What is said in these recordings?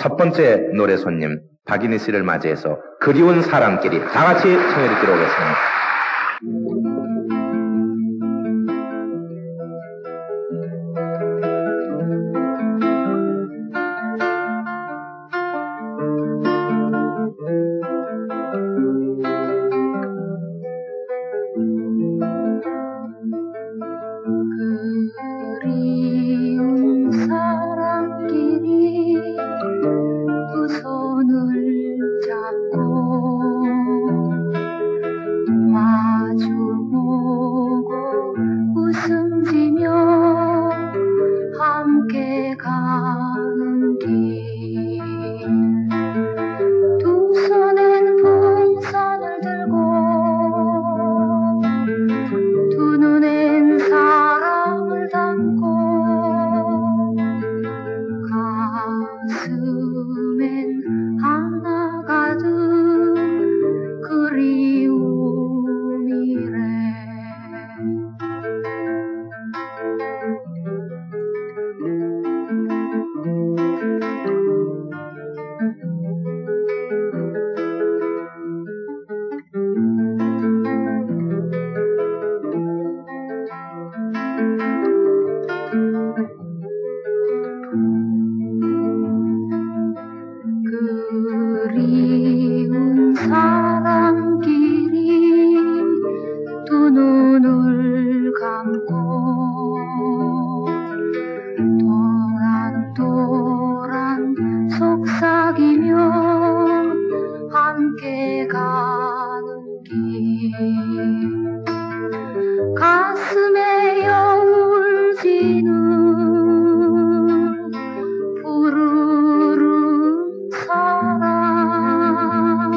첫 번째 노래 손님 박인희 씨를 맞이해서 그리운 사람끼리 다 같이 청해 듣기로 하겠습니다. 그리운 사람끼리 두 손을 잡고 마주보고 웃음 지며 함께 가는 길, 두 손엔 풍선을 들고 두 눈엔 사랑을 담고 가슴엔 하나 가득 그리움이래. 그리운 사람끼리 두 눈을 감고 도란도란 속삭이며 함께 가는 길, 가슴에 여울 지는 푸르른 사랑,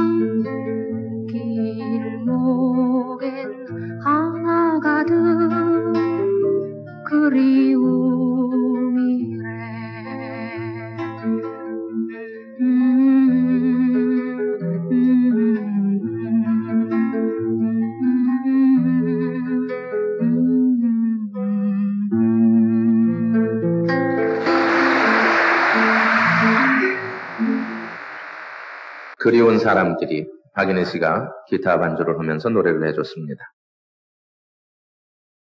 길목엔 하나 가득 그리움이래. 그리운 사람끼리 박인희 씨가 기타 반주를 하면서 노래를 해줬습니다.